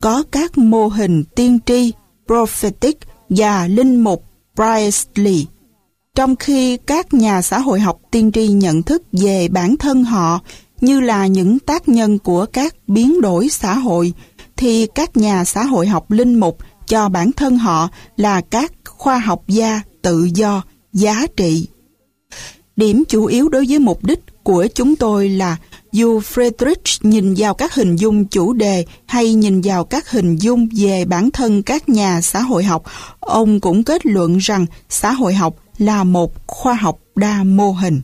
có các mô hình tiên tri, prophetic và linh mục, priestly, trong khi các nhà xã hội học tiên tri nhận thức về bản thân họ như là những tác nhân của các biến đổi xã hội, thì các nhà xã hội học linh mục cho bản thân họ là các khoa học gia tự do, giá trị. Điểm chủ yếu đối với mục đích của chúng tôi là dù Friedrich nhìn vào các hình dung chủ đề hay nhìn vào các hình dung về bản thân các nhà xã hội học, ông cũng kết luận rằng xã hội học là một khoa học đa mô hình.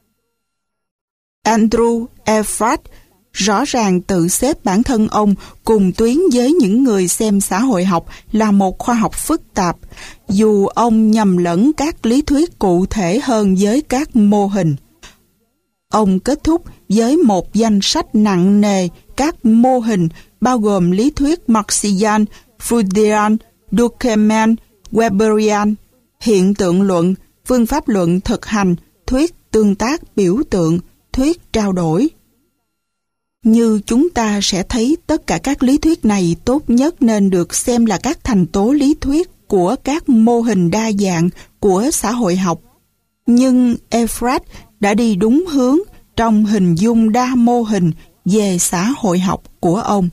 Andrew Effrat rõ ràng tự xếp bản thân ông cùng tuyến với những người xem xã hội học là một khoa học phức tạp, dù ông nhầm lẫn các lý thuyết cụ thể hơn với các mô hình. Ông kết thúc với một danh sách nặng nề các mô hình bao gồm lý thuyết Marxian, Freudian, Durkheimian, Weberian, hiện tượng luận, phương pháp luận thực hành, thuyết tương tác biểu tượng, thuyết trao đổi. Như chúng ta sẽ thấy, tất cả các lý thuyết này tốt nhất nên được xem là các thành tố lý thuyết của các mô hình đa dạng của xã hội học. Nhưng Effrat đã đi đúng hướng trong hình dung đa mô hình về xã hội học của ông.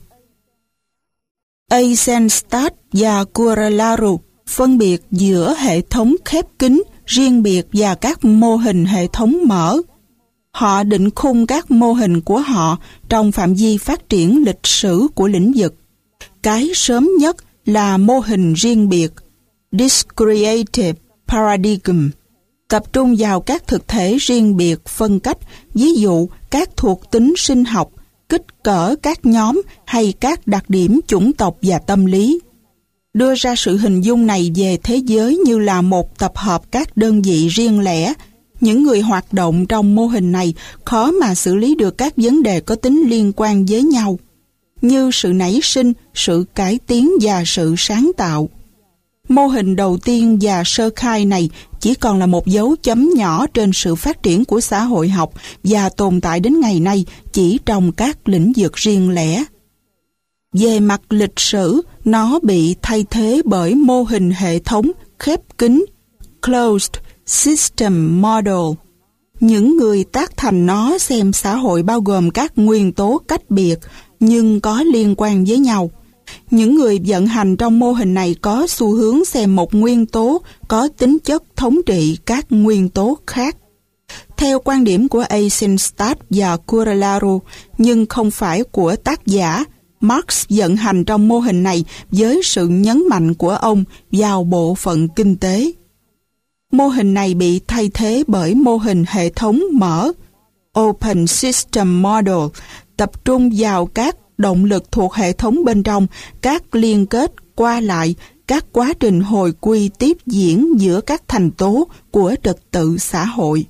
Eisenstadt và Quagliaro phân biệt giữa hệ thống khép kín, riêng biệt và các mô hình hệ thống mở. Họ định khung các mô hình của họ trong phạm vi phát triển lịch sử của lĩnh vực. Cái sớm nhất là mô hình riêng biệt, Discrete Paradigm, tập trung vào các thực thể riêng biệt phân cách, ví dụ các thuộc tính sinh học, kích cỡ các nhóm hay các đặc điểm chủng tộc và tâm lý. Đưa ra sự hình dung này về thế giới như là một tập hợp các đơn vị riêng lẻ. Những người hoạt động trong mô hình này khó mà xử lý được các vấn đề có tính liên quan với nhau, như sự nảy sinh, sự cải tiến và sự sáng tạo. Mô hình đầu tiên và sơ khai này chỉ còn là một dấu chấm nhỏ trên sự phát triển của xã hội học và tồn tại đến ngày nay chỉ trong các lĩnh vực riêng lẻ. Về mặt lịch sử, nó bị thay thế bởi mô hình hệ thống khép kín, Closed System Model. Những người tác thành nó xem xã hội bao gồm các nguyên tố cách biệt nhưng có liên quan với nhau. Những người vận hành trong mô hình này có xu hướng xem một nguyên tố có tính chất thống trị các nguyên tố khác. Theo quan điểm của Eisenstadt và Quagliaro, nhưng không phải của tác giả, Marx vận hành trong mô hình này với sự nhấn mạnh của ông vào bộ phận kinh tế. Mô hình này bị thay thế bởi mô hình hệ thống mở, Open System Model, tập trung vào các động lực thuộc hệ thống bên trong, các liên kết qua lại, các quá trình hồi quy tiếp diễn giữa các thành tố của trật tự xã hội.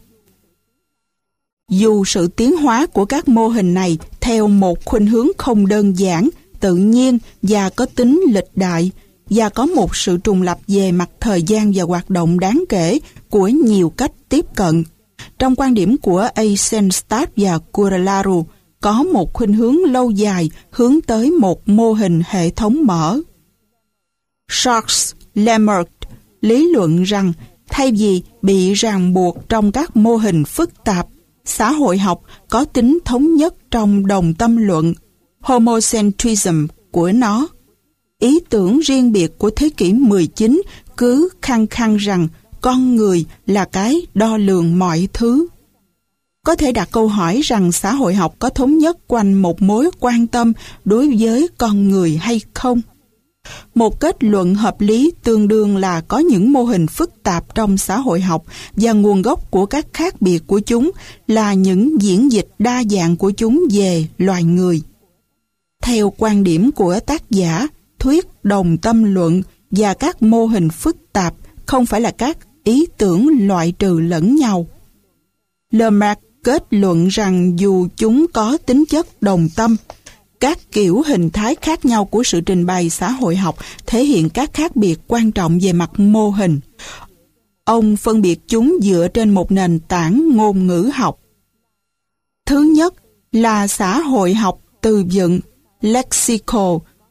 Dù sự tiến hóa của các mô hình này theo một khuynh hướng không đơn giản, tự nhiên và có tính lịch đại, và có một sự trùng lập về mặt thời gian và hoạt động đáng kể của nhiều cách tiếp cận. Trong quan điểm của Eisenstadt và Quagliaro, có một khuynh hướng lâu dài hướng tới một mô hình hệ thống mở. Charles Lemaitre lý luận rằng thay vì bị ràng buộc trong các mô hình phức tạp, xã hội học có tính thống nhất trong đồng tâm luận, homocentrism của nó. Ý tưởng riêng biệt của thế kỷ 19 cứ khăng khăng rằng con người là cái đo lường mọi thứ. Có thể đặt câu hỏi rằng xã hội học có thống nhất quanh một mối quan tâm đối với con người hay không? Một kết luận hợp lý tương đương là có những mô hình phức tạp trong xã hội học và nguồn gốc của các khác biệt của chúng là những diễn dịch đa dạng của chúng về loài người. Theo quan điểm của tác giả, thuyết đồng tâm luận và các mô hình phức tạp không phải là các ý tưởng loại trừ lẫn nhau. Lemaitre kết luận rằng dù chúng có tính chất đồng tâm, các kiểu hình thái khác nhau của sự trình bày xã hội học thể hiện các khác biệt quan trọng về mặt mô hình. Ông phân biệt chúng dựa trên một nền tảng ngôn ngữ học. Thứ nhất là xã hội học từ vựng, lexical,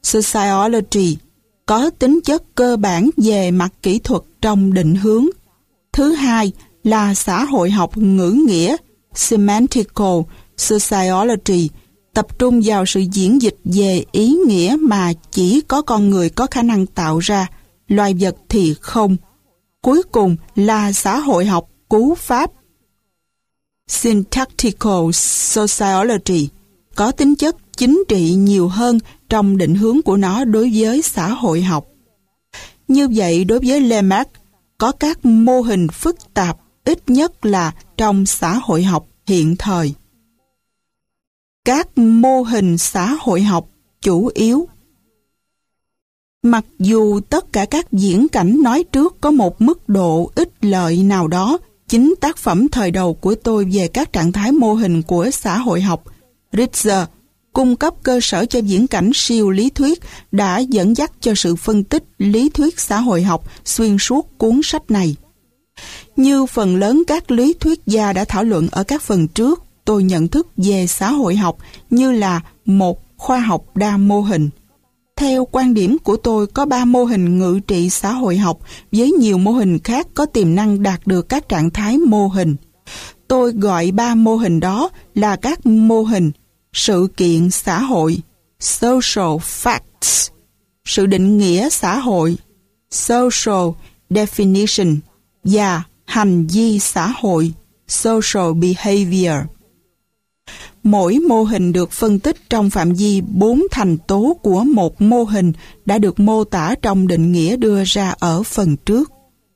sociology, có tính chất cơ bản về mặt kỹ thuật trong định hướng. Thứ hai là xã hội học ngữ nghĩa, semantical sociology, tập trung vào sự diễn dịch về ý nghĩa mà chỉ có con người có khả năng tạo ra, loài vật thì không. Cuối cùng là xã hội học cú pháp, syntactical sociology, có tính chất chính trị nhiều hơn trong định hướng của nó đối với xã hội học. Như vậy, đối với Lamarck, có các mô hình phức tạp ít nhất là trong xã hội học hiện thời. Các mô hình xã hội học chủ yếu. Mặc dù tất cả các diễn cảnh nói trước có một mức độ ích lợi nào đó, chính tác phẩm thời đầu của tôi về các trạng thái mô hình của xã hội học, Richter, cung cấp cơ sở cho diễn cảnh siêu lý thuyết đã dẫn dắt cho sự phân tích lý thuyết xã hội học xuyên suốt cuốn sách này. Như phần lớn các lý thuyết gia đã thảo luận ở các phần trước, tôi nhận thức về xã hội học như là một khoa học đa mô hình. Theo quan điểm của tôi, có 3 mô hình ngự trị xã hội học với nhiều mô hình khác có tiềm năng đạt được các trạng thái mô hình. Tôi gọi 3 mô hình đó là các mô hình sự kiện xã hội, social facts, sự định nghĩa xã hội, social definition, và hành vi xã hội, social behavior. Mỗi mô hình được phân tích trong phạm vi 4 thành tố của một mô hình đã được mô tả trong định nghĩa đưa ra ở phần trước.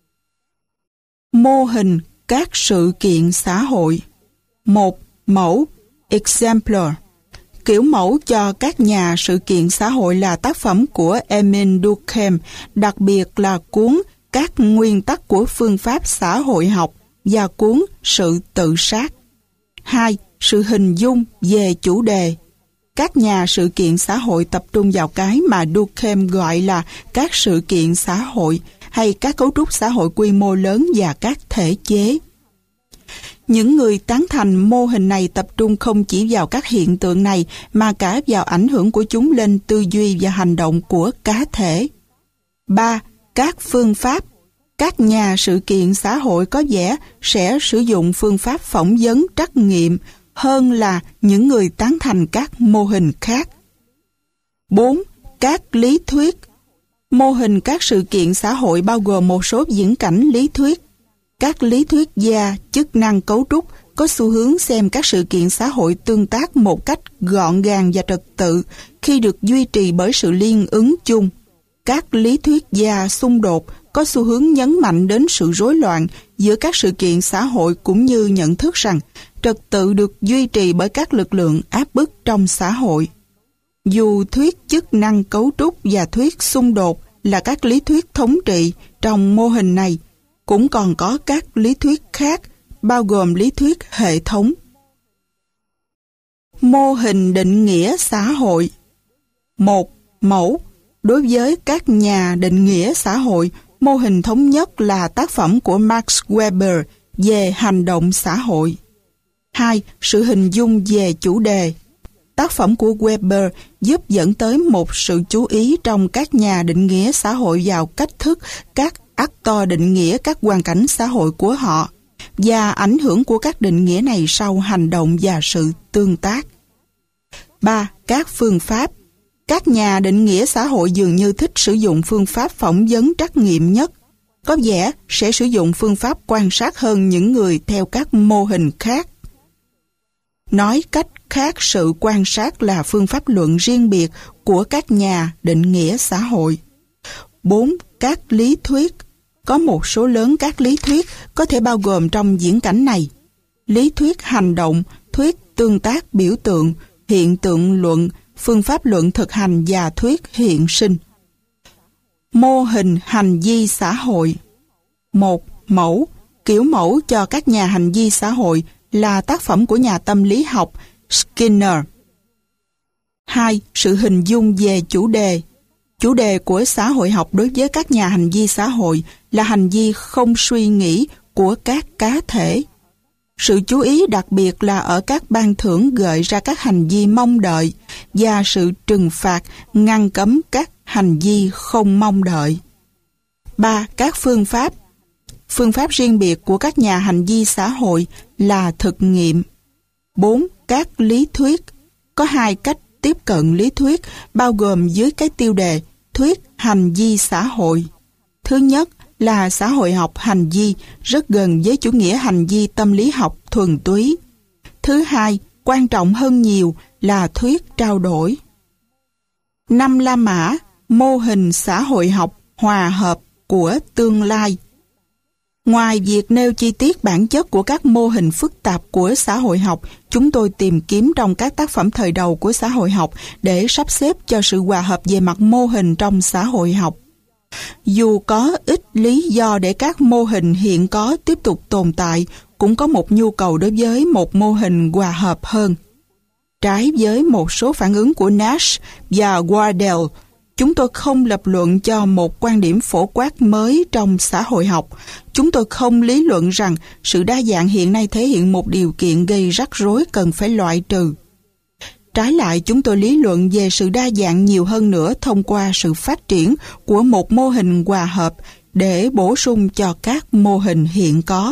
Mô hình các sự kiện xã hội. 1. Mẫu, exemplar. Kiểu mẫu cho các nhà sự kiện xã hội là tác phẩm của Emile Durkheim, đặc biệt là cuốn Các nguyên tắc của phương pháp xã hội học và cuốn Sự tự sát. 2. Sự hình dung về chủ đề. Các nhà sự kiện xã hội tập trung vào cái mà Durkheim gọi là các sự kiện xã hội hay các cấu trúc xã hội quy mô lớn và các thể chế. Những người tán thành mô hình này tập trung không chỉ vào các hiện tượng này mà cả vào ảnh hưởng của chúng lên tư duy và hành động của cá thể. 3. Các phương pháp. Các nhà sự kiện xã hội có vẻ sẽ sử dụng phương pháp phỏng vấn trắc nghiệm hơn là những người tán thành các mô hình khác. 4. Các lý thuyết. Mô hình các sự kiện xã hội bao gồm một số viễn cảnh lý thuyết. Các lý thuyết gia chức năng cấu trúc có xu hướng xem các sự kiện xã hội tương tác một cách gọn gàng và trật tự khi được duy trì bởi sự liên ứng chung. Các lý thuyết gia xung đột có xu hướng nhấn mạnh đến sự rối loạn giữa các sự kiện xã hội cũng như nhận thức rằng trật tự được duy trì bởi các lực lượng áp bức trong xã hội. Dù thuyết chức năng cấu trúc và thuyết xung đột là các lý thuyết thống trị trong mô hình này, cũng còn có các lý thuyết khác, bao gồm lý thuyết hệ thống. Mô hình định nghĩa xã hội. 1. Mẫu. Đối với các nhà định nghĩa xã hội, mô hình thống nhất là tác phẩm của Max Weber về hành động xã hội. 2. Sự hình dung về chủ đề. Tác phẩm của Weber giúp dẫn tới một sự chú ý trong các nhà định nghĩa xã hội vào cách thức các actor định nghĩa các hoàn cảnh xã hội của họ và ảnh hưởng của các định nghĩa này sau hành động và sự tương tác. 3. Các phương pháp. Các nhà định nghĩa xã hội dường như thích sử dụng phương pháp phỏng vấn trắc nghiệm nhất, có vẻ sẽ sử dụng phương pháp quan sát hơn những người theo các mô hình khác. Nói cách khác, sự quan sát là phương pháp luận riêng biệt của các nhà định nghĩa xã hội. 4. Các lý thuyết. Có một số lớn các lý thuyết có thể bao gồm trong diễn cảnh này. Lý thuyết hành động, thuyết tương tác biểu tượng, hiện tượng luận, phương pháp luận thực hành và thuyết hiện sinh. Mô hình hành vi xã hội. 1. Mẫu. Kiểu mẫu cho các nhà hành vi xã hội là tác phẩm của nhà tâm lý học Skinner. 2. Sự hình dung về chủ đề. Chủ đề của xã hội học đối với các nhà hành vi xã hội là hành vi không suy nghĩ của các cá thể. Sự chú ý đặc biệt là ở các ban thưởng gợi ra các hành vi mong đợi và sự trừng phạt ngăn cấm các hành vi không mong đợi. 3. Các phương pháp. Phương pháp riêng biệt của các nhà hành vi xã hội là thực nghiệm. 4. Các lý thuyết. Có 2 cách tiếp cận lý thuyết bao gồm dưới cái tiêu đề thuyết hành vi xã hội. Thứ nhất là xã hội học hành vi, rất gần với chủ nghĩa hành vi tâm lý học thuần túy. Thứ hai, quan trọng hơn nhiều là thuyết trao đổi. 5 La Mã, mô hình xã hội học hòa hợp của tương lai. Ngoài việc nêu chi tiết bản chất của các mô hình phức tạp của xã hội học, chúng tôi tìm kiếm trong các tác phẩm thời đầu của xã hội học để sắp xếp cho sự hòa hợp về mặt mô hình trong xã hội học. Dù có ít lý do để các mô hình hiện có tiếp tục tồn tại, cũng có một nhu cầu đối với một mô hình hòa hợp hơn. Trái với một số phản ứng của Nash và Wardell, chúng tôi không lập luận cho một quan điểm phổ quát mới trong xã hội học. Chúng tôi không lý luận rằng sự đa dạng hiện nay thể hiện một điều kiện gây rắc rối cần phải loại trừ. Trái lại, chúng tôi lý luận về sự đa dạng nhiều hơn nữa thông qua sự phát triển của một mô hình hòa hợp để bổ sung cho các mô hình hiện có.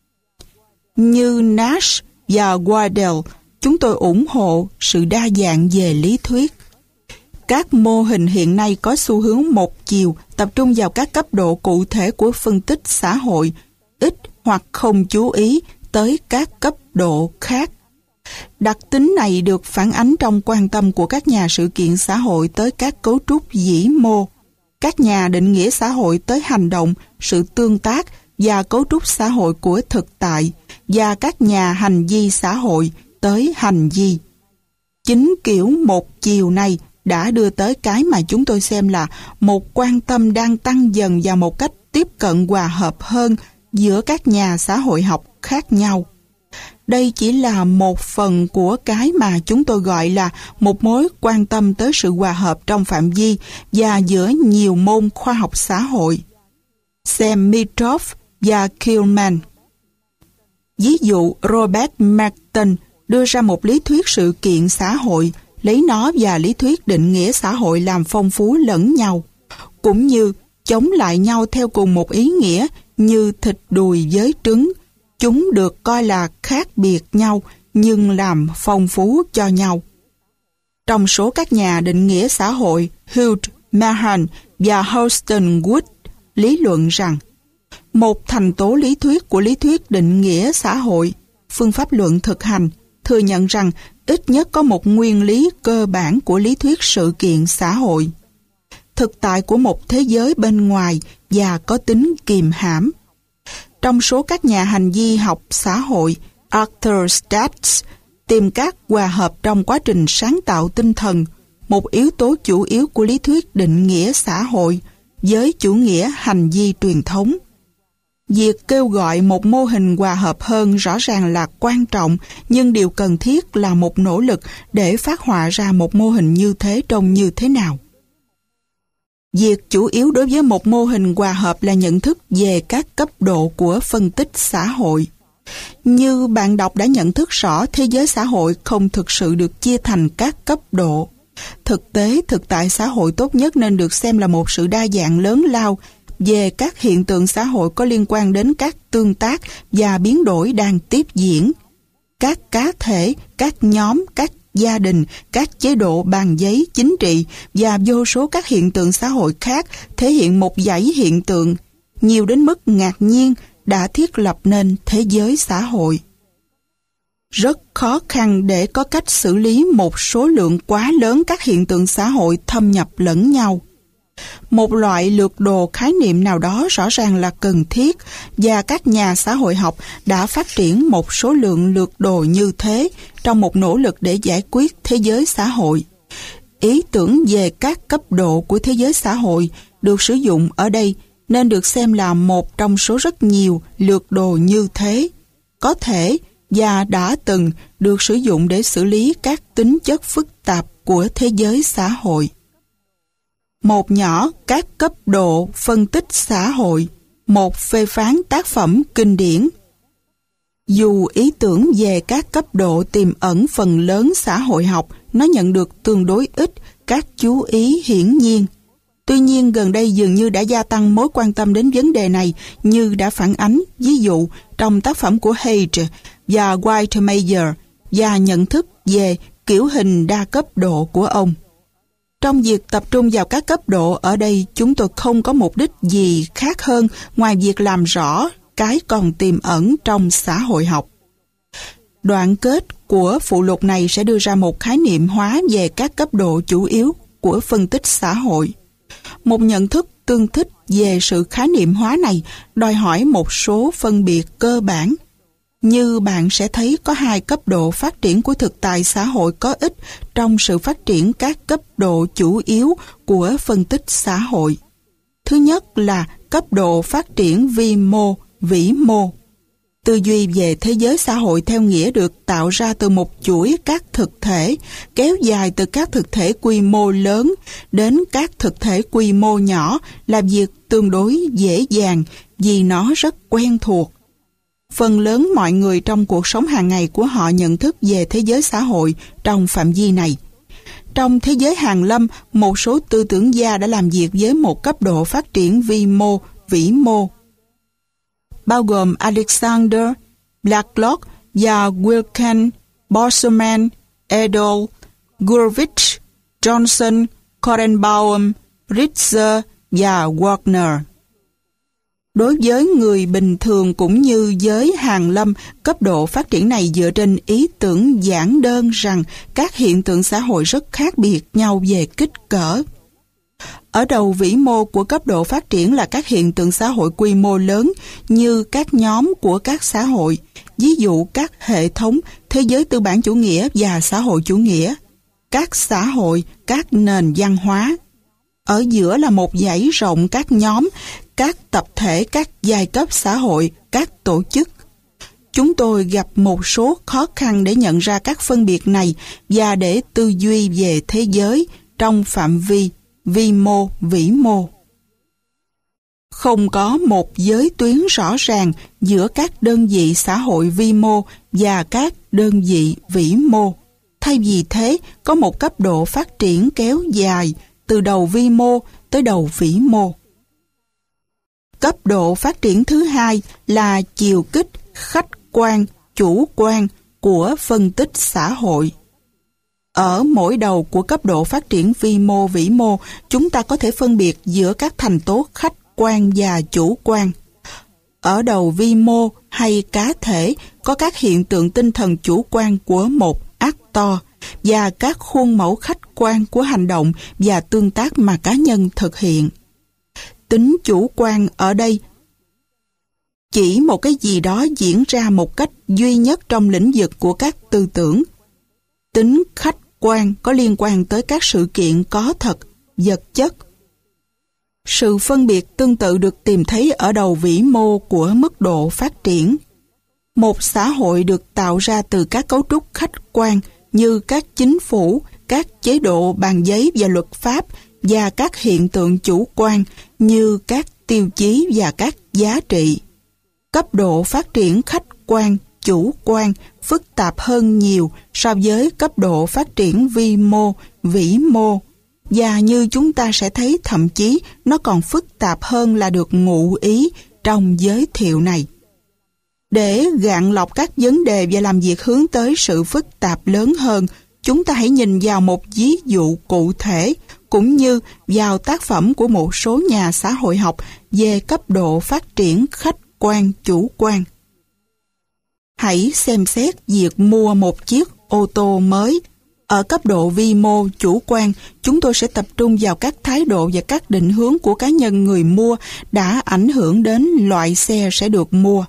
Như Nash và Wardell, chúng tôi ủng hộ sự đa dạng về lý thuyết. Các mô hình hiện nay có xu hướng một chiều, tập trung vào các cấp độ cụ thể của phân tích xã hội, ít hoặc không chú ý tới các cấp độ khác. Đặc tính này được phản ánh trong quan tâm của các nhà sự kiện xã hội tới các cấu trúc vĩ mô, các nhà định nghĩa xã hội tới hành động, sự tương tác và cấu trúc xã hội của thực tại, và các nhà hành vi xã hội tới hành vi. Chính kiểu một chiều này đã đưa tới cái mà chúng tôi xem là một quan tâm đang tăng dần vào một cách tiếp cận hòa hợp hơn giữa các nhà xã hội học khác nhau. Đây chỉ là một phần của cái mà chúng tôi gọi là một mối quan tâm tới sự hòa hợp trong phạm vi và giữa nhiều môn khoa học xã hội. Xem Mitrov và Killman. Ví dụ, Robert Merton đưa ra một lý thuyết sự kiện xã hội, lấy nó và lý thuyết định nghĩa xã hội làm phong phú lẫn nhau, cũng như chống lại nhau theo cùng một ý nghĩa như thịt đùi với trứng. Chúng được coi là khác biệt nhau nhưng làm phong phú cho nhau. Trong số các nhà định nghĩa xã hội, Hugh Mahan và Houston Wood lý luận rằng một thành tố lý thuyết của lý thuyết định nghĩa xã hội, phương pháp luận thực hành, thừa nhận rằng ít nhất có một nguyên lý cơ bản của lý thuyết sự kiện xã hội. Thực tại của một thế giới bên ngoài và có tính kìm hãm. Trong số các nhà hành vi học xã hội, Arthur Stats tìm các hòa hợp trong quá trình sáng tạo tinh thần, một yếu tố chủ yếu của lý thuyết định nghĩa xã hội với chủ nghĩa hành vi truyền thống. Việc kêu gọi một mô hình hòa hợp hơn rõ ràng là quan trọng, nhưng điều cần thiết là một nỗ lực để phát họa ra một mô hình như thế trông như thế nào. Việc chủ yếu đối với một mô hình hòa hợp là nhận thức về các cấp độ của phân tích xã hội. Như bạn đọc đã nhận thức rõ, thế giới xã hội không thực sự được chia thành các cấp độ. Thực tế, thực tại xã hội tốt nhất nên được xem là một sự đa dạng lớn lao về các hiện tượng xã hội có liên quan đến các tương tác và biến đổi đang tiếp diễn. Các cá thể, các nhóm, các gia đình, các chế độ bàn giấy chính trị và vô số các hiện tượng xã hội khác thể hiện một dãy hiện tượng, nhiều đến mức ngạc nhiên, đã thiết lập nên thế giới xã hội. Rất khó khăn để có cách xử lý một số lượng quá lớn các hiện tượng xã hội thâm nhập lẫn nhau. Một loại lược đồ khái niệm nào đó rõ ràng là cần thiết, và các nhà xã hội học đã phát triển một số lượng lược đồ như thế trong một nỗ lực để giải quyết thế giới xã hội. Ý tưởng về các cấp độ của thế giới xã hội được sử dụng ở đây nên được xem là một trong số rất nhiều lược đồ như thế, có thể và đã từng được sử dụng để xử lý các tính chất phức tạp của thế giới xã hội. Một nhỏ các cấp độ phân tích xã hội, một phê phán tác phẩm kinh điển. Dù ý tưởng về các cấp độ tiềm ẩn phần lớn xã hội học, nó nhận được tương đối ít các chú ý hiển nhiên. Tuy nhiên, gần đây dường như đã gia tăng mối quan tâm đến vấn đề này như đã phản ánh, ví dụ, trong tác phẩm của Hage và Whitemaker và nhận thức về kiểu hình đa cấp độ của ông. Trong việc tập trung vào các cấp độ ở đây, chúng tôi không có mục đích gì khác hơn ngoài việc làm rõ cái còn tiềm ẩn trong xã hội học. Đoạn kết của phụ lục này sẽ đưa ra một khái niệm hóa về các cấp độ chủ yếu của phân tích xã hội. Một nhận thức tương thích về sự khái niệm hóa này đòi hỏi một số phân biệt cơ bản. Như bạn sẽ thấy có 2 cấp độ phát triển của thực tại xã hội có ích trong sự phát triển các cấp độ chủ yếu của phân tích xã hội. Thứ nhất là cấp độ phát triển vi mô, vĩ mô. Tư duy về thế giới xã hội theo nghĩa được tạo ra từ một chuỗi các thực thể, kéo dài từ các thực thể quy mô lớn đến các thực thể quy mô nhỏ là việc tương đối dễ dàng vì nó rất quen thuộc. Phần lớn mọi người trong cuộc sống hàng ngày của họ nhận thức về thế giới xã hội trong phạm vi này. Trong thế giới hàn lâm, một số tư tưởng gia đã làm việc với một cấp độ phát triển vi mô, vĩ mô, bao gồm Alexander, Blacklock và Wilken, Bosserman, Edel, Gurevich, Johnson, Korenbaum, Ritzer và Wagner. Đối với người bình thường cũng như giới hàn lâm, cấp độ phát triển này dựa trên ý tưởng giản đơn rằng các hiện tượng xã hội rất khác biệt nhau về kích cỡ. Ở đầu vĩ mô của cấp độ phát triển là các hiện tượng xã hội quy mô lớn như các nhóm của các xã hội, ví dụ các hệ thống, thế giới tư bản chủ nghĩa và xã hội chủ nghĩa, các xã hội, các nền văn hóa. Ở giữa là một dãy rộng các nhóm, các tập thể, các giai cấp xã hội, các tổ chức. Chúng tôi gặp một số khó khăn để nhận ra các phân biệt này và để tư duy về thế giới trong phạm vi vi mô, vĩ mô. Không có một giới tuyến rõ ràng giữa các đơn vị xã hội vi mô và các đơn vị vĩ mô. Thay vì thế, có một cấp độ phát triển kéo dài từ đầu vi mô tới đầu vĩ mô. Cấp độ phát triển thứ hai là chiều kích, khách quan, chủ quan của phân tích xã hội. Ở mỗi đầu của cấp độ phát triển vi mô, vĩ mô, chúng ta có thể phân biệt giữa các thành tố khách quan và chủ quan. Ở đầu vi mô hay cá thể có các hiện tượng tinh thần chủ quan của một actor và các khuôn mẫu khách quan của hành động và tương tác mà cá nhân thực hiện. Tính chủ quan ở đây chỉ một cái gì đó diễn ra một cách duy nhất trong lĩnh vực của các tư tưởng. Tính khách quan có liên quan tới các sự kiện có thật, vật chất. Sự phân biệt tương tự được tìm thấy ở đầu vĩ mô của mức độ phát triển. Một xã hội được tạo ra từ các cấu trúc khách quan như các chính phủ, các chế độ bàn giấy và luật pháp và các hiện tượng chủ quan như các tiêu chí và các giá trị. Cấp độ phát triển khách quan, chủ quan phức tạp hơn nhiều so với cấp độ phát triển vi mô, vĩ mô. Và như chúng ta sẽ thấy thậm chí nó còn phức tạp hơn là được ngụ ý trong giới thiệu này. Để gạn lọc các vấn đề và làm việc hướng tới sự phức tạp lớn hơn, chúng ta hãy nhìn vào một ví dụ cụ thể cũng như vào tác phẩm của một số nhà xã hội học về cấp độ phát triển khách quan, chủ quan. Hãy xem xét việc mua một chiếc ô tô mới. Ở cấp độ vi mô, chủ quan, chúng tôi sẽ tập trung vào các thái độ và các định hướng của cá nhân người mua đã ảnh hưởng đến loại xe sẽ được mua.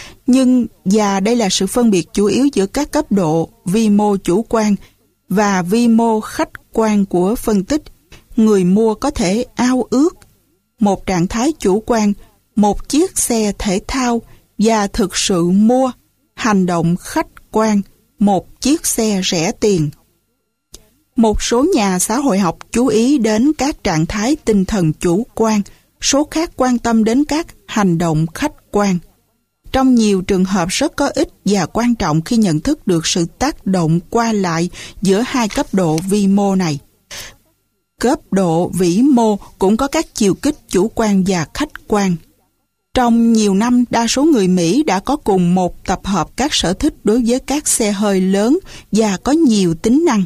Và đây là sự phân biệt chủ yếu giữa các cấp độ vi mô chủ quan và vi mô khách quan của phân tích. Người mua có thể ao ước một trạng thái chủ quan, một chiếc xe thể thao và thực sự mua hành động khách quan, một chiếc xe rẻ tiền. Một số nhà xã hội học chú ý đến các trạng thái tinh thần chủ quan, số khác quan tâm đến các hành động khách quan. trong nhiều trường hợp rất có ích và quan trọng khi nhận thức được sự tác động qua lại giữa hai cấp độ vi mô này. Cấp độ vĩ mô cũng có các chiều kích chủ quan và khách quan. Trong nhiều năm, đa số người Mỹ đã có cùng một tập hợp các sở thích đối với các xe hơi lớn và có nhiều tính năng.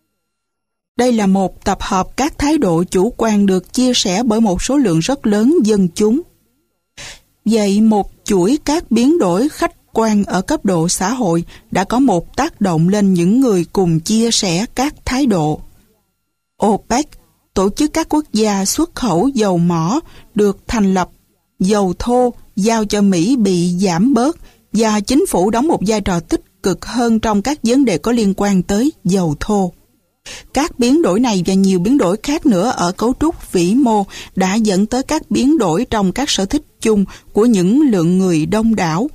Đây là một tập hợp các thái độ chủ quan được chia sẻ bởi một số lượng rất lớn dân chúng. Vậy một chuỗi các biến đổi khách quan ở cấp độ xã hội đã có một tác động lên những người cùng chia sẻ các thái độ. OPEC, tổ chức các quốc gia xuất khẩu dầu mỏ, được thành lập. Dầu thô giao cho Mỹ bị giảm bớt và chính phủ đóng một vai trò tích cực hơn trong các vấn đề có liên quan tới dầu thô. Các biến đổi này và nhiều biến đổi khác nữa ở cấu trúc vĩ mô đã dẫn tới các biến đổi trong các sở thích chung của những lượng người đông đảo.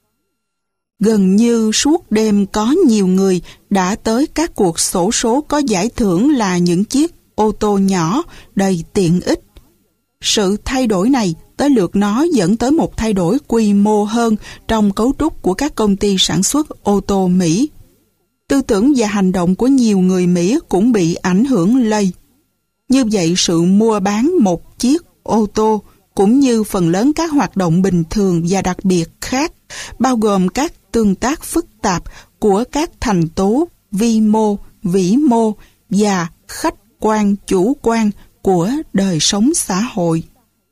Gần như suốt đêm có nhiều người đã tới các cuộc xổ số có giải thưởng là những chiếc ô tô nhỏ đầy tiện ích. Sự thay đổi này tới lượt nó dẫn tới một thay đổi quy mô hơn trong cấu trúc của các công ty sản xuất ô tô Mỹ. Tư tưởng và hành động của nhiều người Mỹ cũng bị ảnh hưởng lây. Như vậy, sự mua bán một chiếc ô tô cũng như phần lớn các hoạt động bình thường và đặc biệt khác, bao gồm các tương tác phức tạp của các thành tố vi mô, vĩ mô và khách quan, chủ quan của đời sống xã hội.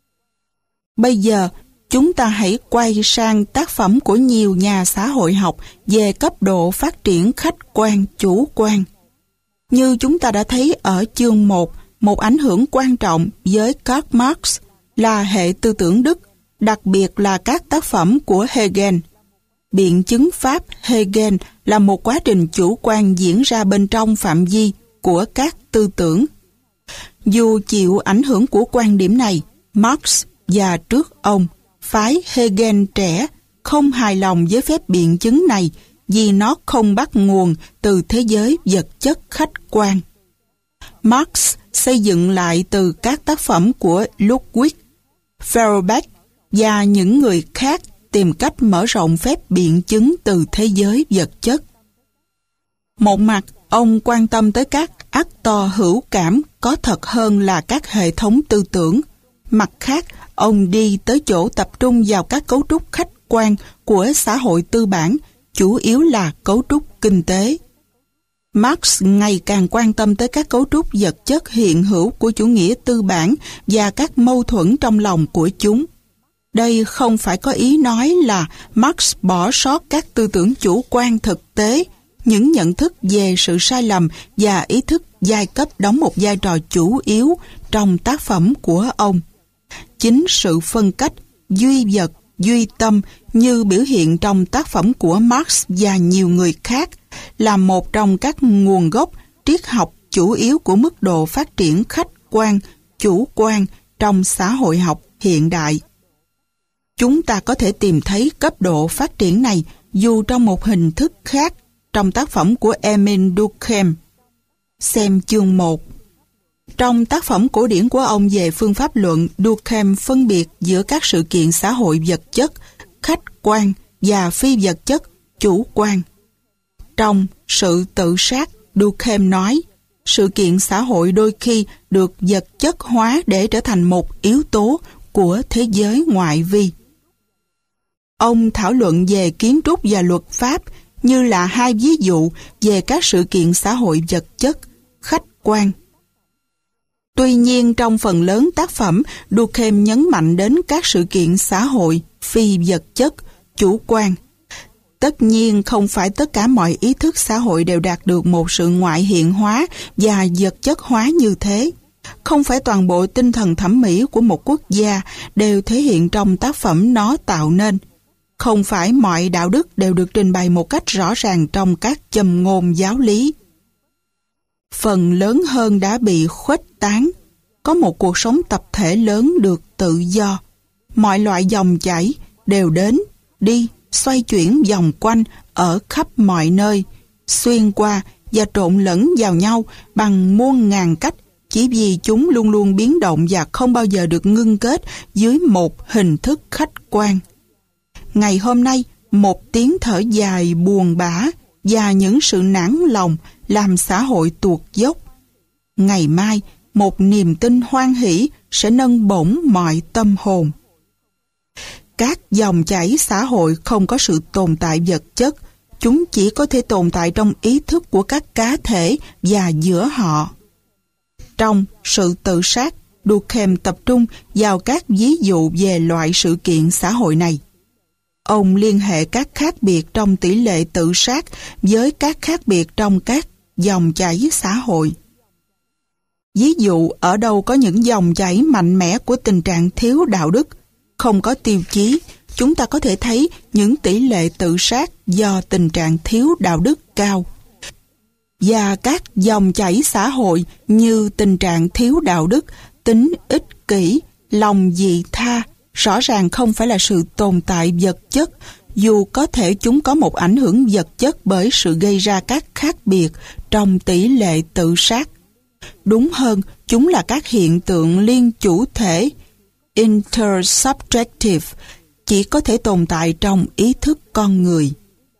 Bây giờ, chúng ta hãy quay sang tác phẩm của nhiều nhà xã hội học về cấp độ phát triển khách quan, chủ quan. Như chúng ta đã thấy ở chương 1, một ảnh hưởng quan trọng với Karl Marx là hệ tư tưởng Đức, đặc biệt là các tác phẩm của Hegel. Biện chứng pháp Hegel là một quá trình chủ quan diễn ra bên trong phạm vi của các tư tưởng. Dù chịu ảnh hưởng của quan điểm này, Marx và trước ông, phái Hegel trẻ không hài lòng với phép biện chứng này vì nó không bắt nguồn từ thế giới vật chất khách quan. Marx xây dựng lại từ các tác phẩm của Ludwig Feuerbach và những người khác tìm cách mở rộng phép biện chứng từ thế giới vật chất. Một mặt, ông quan tâm tới các actor hữu cảm có thật hơn là các hệ thống tư tưởng. Mặt khác, ông đi tới chỗ tập trung vào các cấu trúc khách quan của xã hội tư bản, chủ yếu là cấu trúc kinh tế. Marx ngày càng quan tâm tới các cấu trúc vật chất hiện hữu của chủ nghĩa tư bản và các mâu thuẫn trong lòng của chúng. Đây không phải có ý nói là Marx bỏ sót các tư tưởng chủ quan thực tế, những nhận thức về sự sai lầm và ý thức giai cấp đóng một vai trò chủ yếu trong tác phẩm của ông. Chính sự phân cách duy vật, duy tâm như biểu hiện trong tác phẩm của Marx và nhiều người khác là một trong các nguồn gốc triết học chủ yếu của mức độ phát triển khách quan, chủ quan trong xã hội học hiện đại. Chúng ta có thể tìm thấy cấp độ phát triển này dù trong một hình thức khác trong tác phẩm của Emile Durkheim. Xem chương 1. Trong tác phẩm cổ điển của ông về phương pháp luận, Durkheim phân biệt giữa các sự kiện xã hội vật chất, khách quan và phi vật chất, chủ quan. Trong Sự tự sát, Durkheim nói, sự kiện xã hội đôi khi được vật chất hóa để trở thành một yếu tố của thế giới ngoại vi. Ông thảo luận về kiến trúc và luật pháp như là hai ví dụ về các sự kiện xã hội vật chất, khách quan. Tuy nhiên, trong phần lớn tác phẩm, Durkheim nhấn mạnh đến các sự kiện xã hội, phi vật chất, chủ quan. Tất nhiên, không phải tất cả mọi ý thức xã hội đều đạt được một sự ngoại hiện hóa và vật chất hóa như thế. Không phải toàn bộ tinh thần thẩm mỹ của một quốc gia đều thể hiện trong tác phẩm nó tạo nên. Không phải mọi đạo đức đều được trình bày một cách rõ ràng trong các châm ngôn giáo lý. Phần lớn hơn đã bị khuếch tán. Có một cuộc sống tập thể lớn được tự do. Mọi loại dòng chảy đều đến, đi, xoay chuyển vòng quanh ở khắp mọi nơi, xuyên qua và trộn lẫn vào nhau bằng muôn ngàn cách, chỉ vì chúng luôn luôn biến động và không bao giờ được ngưng kết dưới một hình thức khách quan. ngày hôm nay một tiếng thở dài buồn bã và những sự nản lòng làm xã hội tuột dốc. Ngày mai, một niềm tin hoan hỷ sẽ nâng bổng mọi tâm hồn. Các dòng chảy xã hội không có sự tồn tại vật chất, chúng chỉ có thể tồn tại trong ý thức của các cá thể và giữa họ. Trong sự tự sát, Durkheim tập trung vào các ví dụ về loại sự kiện xã hội này. Ông liên hệ các khác biệt trong tỷ lệ tự sát với các khác biệt trong các dòng chảy xã hội. Ví dụ ở đâu có những dòng chảy mạnh mẽ của tình trạng thiếu đạo đức, không có tiêu chí, chúng ta có thể thấy những tỷ lệ tự sát do tình trạng thiếu đạo đức cao. Và các dòng chảy xã hội như tình trạng thiếu đạo đức, tính ích kỷ, lòng dị tha, rõ ràng không phải là sự tồn tại vật chất, dù có thể chúng có một ảnh hưởng vật chất bởi sự gây ra các khác biệt trong tỷ lệ tự sát. Đúng hơn, chúng là các hiện tượng liên chủ thể, intersubjective, chỉ có thể tồn tại trong ý thức con người.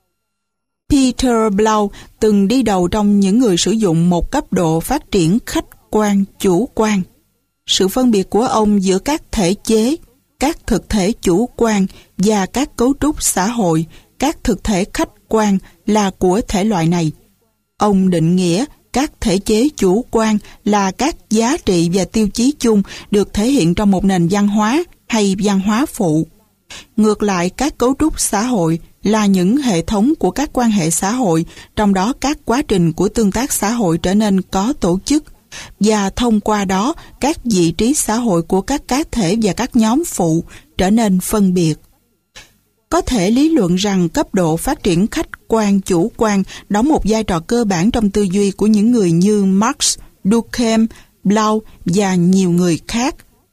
Peter Blau từng đi đầu trong những người sử dụng một cấp độ phát triển khách quan chủ quan. Sự phân biệt của ông giữa các thể chế, các thực thể chủ quan và các cấu trúc xã hội, các thực thể khách quan là của thể loại này. Ông định nghĩa các thể chế chủ quan là các giá trị và tiêu chí chung được thể hiện trong một nền văn hóa hay văn hóa phụ. Ngược lại, các cấu trúc xã hội là những hệ thống của các quan hệ xã hội, trong đó các quá trình của tương tác xã hội trở nên có tổ chức, và thông qua đó các vị trí xã hội của các cá thể và các nhóm phụ trở nên phân biệt. Có thể lý luận rằng cấp độ phát triển khách quan chủ quan đóng một vai trò cơ bản trong tư duy của những người như Marx, Durkheim, Blau và nhiều người khác.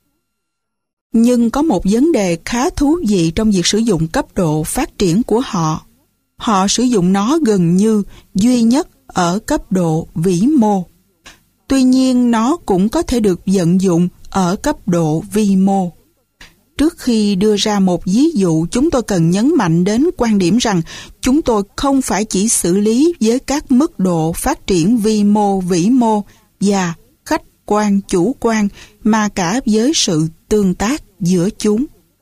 Nhưng có một vấn đề khá thú vị trong việc sử dụng cấp độ phát triển của họ. Họ sử dụng nó gần như duy nhất ở cấp độ vĩ mô. Tuy nhiên, nó cũng có thể được vận dụng ở cấp độ vi mô. Trước khi đưa ra một ví dụ, chúng tôi cần nhấn mạnh đến quan điểm rằng chúng tôi không phải chỉ xử lý với các mức độ phát triển vi mô, vĩ mô và khách quan, chủ quan, mà cả với sự tương tác giữa chúng.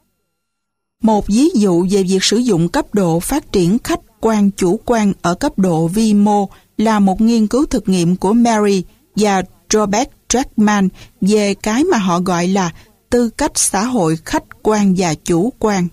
Một ví dụ về việc sử dụng cấp độ phát triển khách quan, chủ quan ở cấp độ vi mô là một nghiên cứu thực nghiệm của Mary và Robert Drachman về cái mà họ gọi là tư cách xã hội khách quan và chủ quan.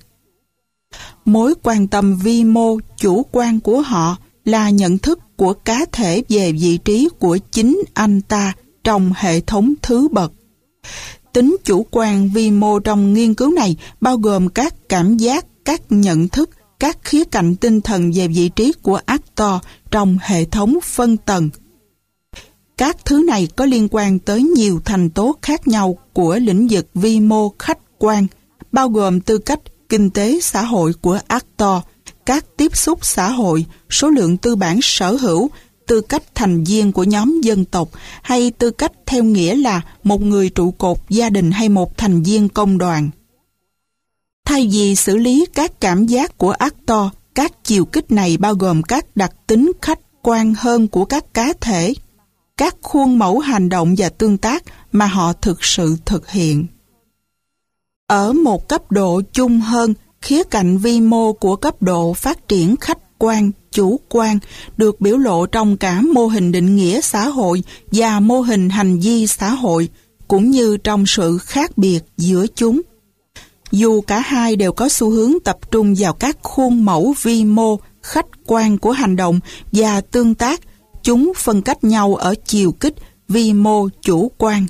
Mối quan tâm vi mô, chủ quan của họ là nhận thức của cá thể về vị trí của chính anh ta trong hệ thống thứ bậc. Tính chủ quan vi mô trong nghiên cứu này bao gồm các cảm giác, các nhận thức, các khía cạnh tinh thần về vị trí của actor trong hệ thống phân tầng. Các thứ này có liên quan tới nhiều thành tố khác nhau của lĩnh vực vi mô khách quan, bao gồm tư cách kinh tế xã hội của actor, các tiếp xúc xã hội, số lượng tư bản sở hữu, tư cách thành viên của nhóm dân tộc, hay tư cách theo nghĩa là một người trụ cột gia đình hay một thành viên công đoàn. Thay vì xử lý các cảm giác của actor, các chiều kích này bao gồm các đặc tính khách quan hơn của các cá thể, các khuôn mẫu hành động và tương tác mà họ thực sự thực hiện. Ở một cấp độ chung hơn, khía cạnh vi mô của cấp độ phát triển khách quan, chủ quan được biểu lộ trong cả mô hình định nghĩa xã hội và mô hình hành vi xã hội, cũng như trong sự khác biệt giữa chúng. Dù cả hai đều có xu hướng tập trung vào các khuôn mẫu vi mô, khách quan của hành động và tương tác, chúng phân cách nhau ở chiều kích vi mô chủ quan.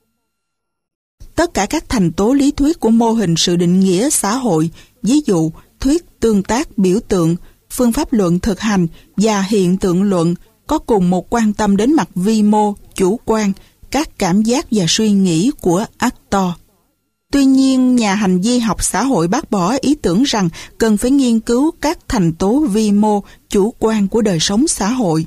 Tất cả các thành tố lý thuyết của mô hình sự định nghĩa xã hội, ví dụ thuyết tương tác biểu tượng, phương pháp luận thực hành và hiện tượng luận, có cùng một quan tâm đến mặt vi mô, chủ quan, các cảm giác và suy nghĩ của actor. Tuy nhiên, nhà hành vi học xã hội bác bỏ ý tưởng rằng cần phải nghiên cứu các thành tố vi mô, chủ quan của đời sống xã hội.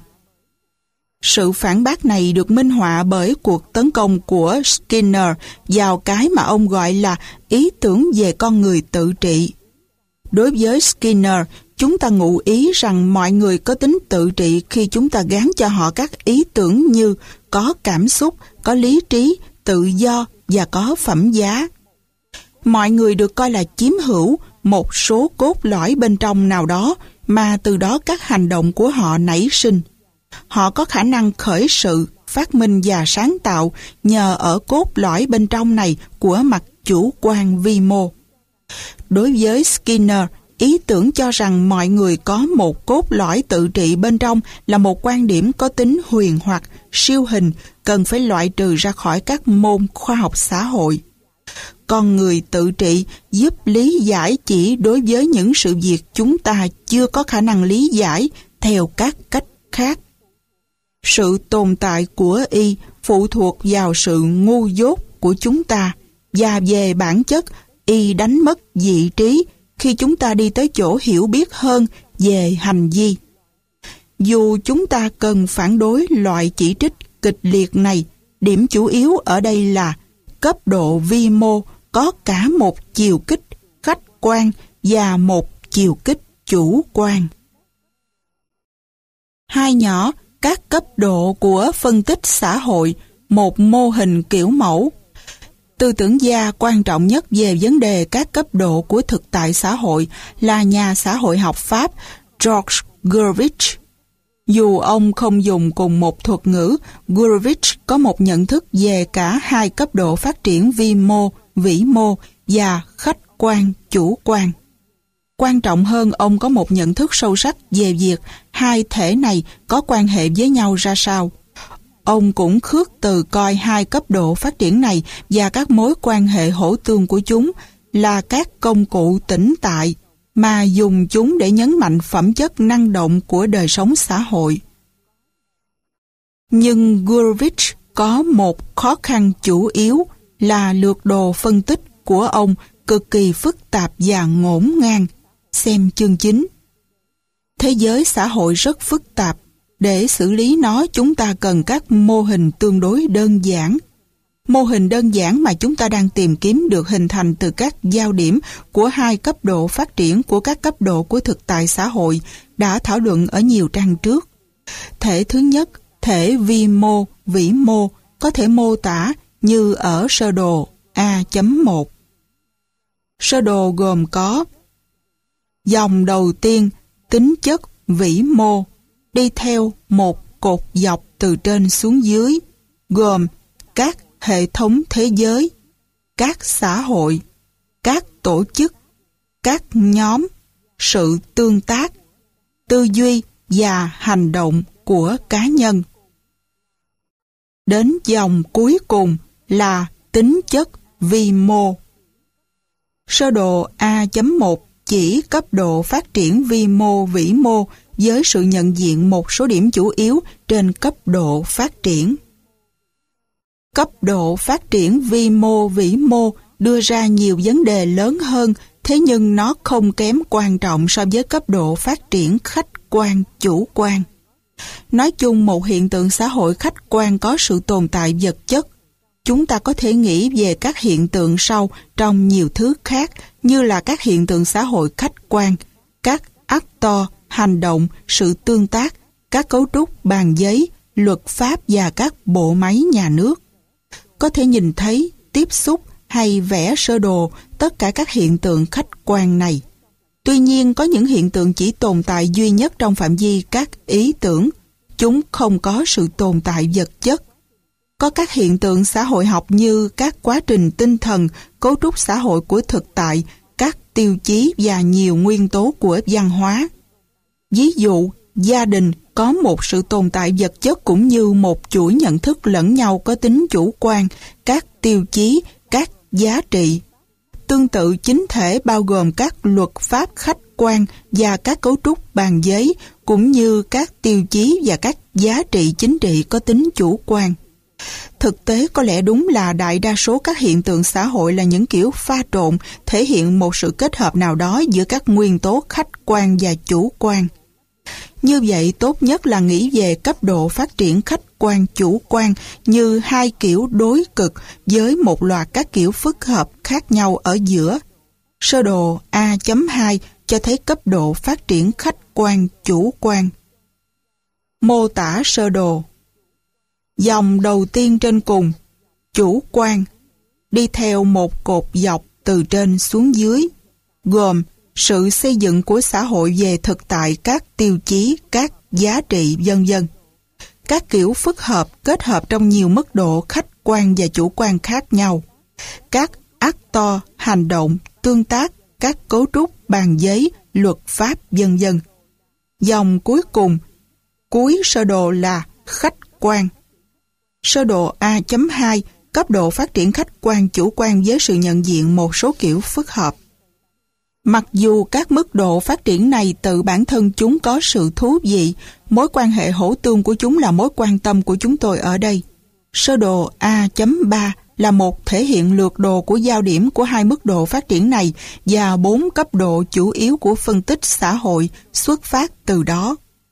Sự phản bác này được minh họa bởi cuộc tấn công của Skinner vào cái mà ông gọi là ý tưởng về con người tự trị. Đối với Skinner, chúng ta ngụ ý rằng mọi người có tính tự trị khi chúng ta gán cho họ các ý tưởng như có cảm xúc, có lý trí, tự do và có phẩm giá. Mọi người được coi là chiếm hữu một số cốt lõi bên trong nào đó mà từ đó các hành động của họ nảy sinh. Họ có khả năng khởi sự, phát minh và sáng tạo nhờ ở cốt lõi bên trong này của mặt chủ quan vi mô. Đối với Skinner, ý tưởng cho rằng mọi người có một cốt lõi tự trị bên trong là một quan điểm có tính huyền hoặc, siêu hình, cần phải loại trừ ra khỏi các môn khoa học xã hội. Con người tự trị giúp lý giải chỉ đối với những sự việc chúng ta chưa có khả năng lý giải theo các cách khác. Sự tồn tại của y phụ thuộc vào sự ngu dốt của chúng ta, và về bản chất, y đánh mất vị trí khi chúng ta đi tới chỗ hiểu biết hơn về hành vi. Dù chúng ta cần phản đối loại chỉ trích kịch liệt này, điểm chủ yếu ở đây là cấp độ vi mô có cả một chiều kích khách quan và một chiều kích chủ quan. Hai nhỏ, các cấp độ của phân tích xã hội, một mô hình kiểu mẫu. Tư tưởng gia quan trọng nhất về vấn đề các cấp độ của thực tại xã hội là nhà xã hội học Pháp George Gurevitch. Dù ông không dùng cùng một thuật ngữ, Gurevitch có một nhận thức về cả hai cấp độ phát triển vi mô, vĩ mô và khách quan, chủ quan. Quan trọng hơn, ông có một nhận thức sâu sắc về việc hai thể này có quan hệ với nhau ra sao. Ông cũng khước từ coi hai cấp độ phát triển này và các mối quan hệ hỗ tương của chúng là các công cụ tĩnh tại, mà dùng chúng để nhấn mạnh phẩm chất năng động của đời sống xã hội. Nhưng Gurevitch có một khó khăn chủ yếu là lược đồ phân tích của ông cực kỳ phức tạp và ngổn ngang. Xem chương 9. Thế giới xã hội rất phức tạp. Để xử lý nó, chúng ta cần các mô hình tương đối đơn giản. Mô hình đơn giản mà chúng ta đang tìm kiếm được hình thành từ các giao điểm của hai cấp độ phát triển của các cấp độ của thực tại xã hội đã thảo luận ở nhiều trang trước. Thể thứ nhất, thể vi mô, vĩ mô, có thể mô tả như ở sơ đồ A.1. Sơ đồ gồm có dòng đầu tiên, tính chất vĩ mô, đi theo một cột dọc từ trên xuống dưới, gồm các hệ thống thế giới, các xã hội, các tổ chức, các nhóm, sự tương tác, tư duy và hành động của cá nhân. Đến dòng cuối cùng là tính chất vi mô. Sơ đồ A.1 chỉ cấp độ phát triển vi mô vĩ mô với sự nhận diện một số điểm chủ yếu trên cấp độ phát triển. Cấp độ phát triển vi mô vĩ mô đưa ra nhiều vấn đề lớn hơn, thế nhưng nó không kém quan trọng so với cấp độ phát triển khách quan chủ quan. Nói chung, một hiện tượng xã hội khách quan có sự tồn tại vật chất. Chúng ta có thể nghĩ về các hiện tượng sau trong nhiều thứ khác, như là các hiện tượng xã hội khách quan, các actor, hành động, sự tương tác, các cấu trúc bàn giấy, luật pháp và các bộ máy nhà nước. Có thể nhìn thấy, tiếp xúc hay vẽ sơ đồ tất cả các hiện tượng khách quan này. Tuy nhiên, có những hiện tượng chỉ tồn tại duy nhất trong phạm vi các ý tưởng. Chúng không có sự tồn tại vật chất. Có các hiện tượng xã hội học như các quá trình tinh thần, cấu trúc xã hội của thực tại, các tiêu chí và nhiều nguyên tố của văn hóa. Ví dụ, gia đình có một sự tồn tại vật chất cũng như một chuỗi nhận thức lẫn nhau có tính chủ quan, các tiêu chí, các giá trị. Tương tự, chính thể bao gồm các luật pháp khách quan và các cấu trúc bàn giấy, cũng như các tiêu chí và các giá trị chính trị có tính chủ quan. Thực tế có lẽ đúng là đại đa số các hiện tượng xã hội là những kiểu pha trộn, thể hiện một sự kết hợp nào đó giữa các nguyên tố khách quan và chủ quan. Như vậy, tốt nhất là nghĩ về cấp độ phát triển khách quan chủ quan như hai kiểu đối cực với một loạt các kiểu phức hợp khác nhau ở giữa. Sơ đồ A.2 cho thấy cấp độ phát triển khách quan chủ quan. Mô tả sơ đồ. Dòng đầu tiên trên cùng, chủ quan, đi theo một cột dọc từ trên xuống dưới, gồm sự xây dựng của xã hội về thực tại các tiêu chí, các giá trị vân vân. Các kiểu phức hợp kết hợp trong nhiều mức độ khách quan và chủ quan khác nhau. Các actor, hành động, tương tác, các cấu trúc, bàn giấy, luật pháp vân vân. Dòng cuối cùng, cuối sơ đồ là khách quan. Sơ đồ A.2 cấp độ phát triển khách quan chủ quan với sự nhận diện một số kiểu phức hợp. Mặc dù các mức độ phát triển này tự bản thân chúng có sự thú vị, mối quan hệ hỗ tương của chúng là mối quan tâm của chúng tôi ở đây. Sơ đồ A.3 là một thể hiện lược đồ của giao điểm của hai mức độ phát triển này và 4 cấp độ chủ yếu của phân tích xã hội xuất phát từ đó.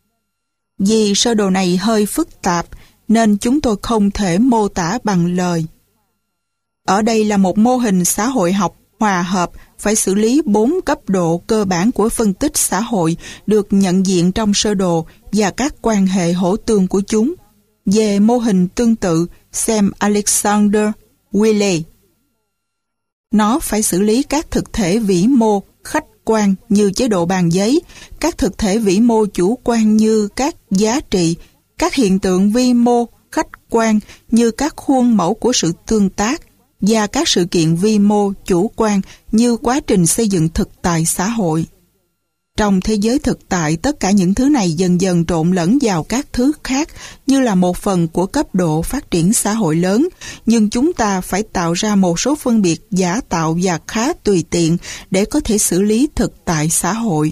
Vì sơ đồ này hơi phức tạp nên chúng tôi không thể mô tả bằng lời. Ở đây là một mô hình xã hội học hòa hợp phải xử lý 4 cấp độ cơ bản của phân tích xã hội được nhận diện trong sơ đồ và các quan hệ hỗ tương của chúng. Về mô hình tương tự, xem Alexander Willey. Nó phải xử lý các thực thể vĩ mô khách quan như chế độ bàn giấy, các thực thể vĩ mô chủ quan như các giá trị, các hiện tượng vi mô khách quan như các khuôn mẫu của sự tương tác và các sự kiện vi mô chủ quan như quá trình xây dựng thực tại xã hội. Trong thế giới thực tại, tất cả những thứ này dần dần trộn lẫn vào các thứ khác như là một phần của cấp độ phát triển xã hội lớn, nhưng chúng ta phải tạo ra một số phân biệt giả tạo và khá tùy tiện để có thể xử lý thực tại xã hội.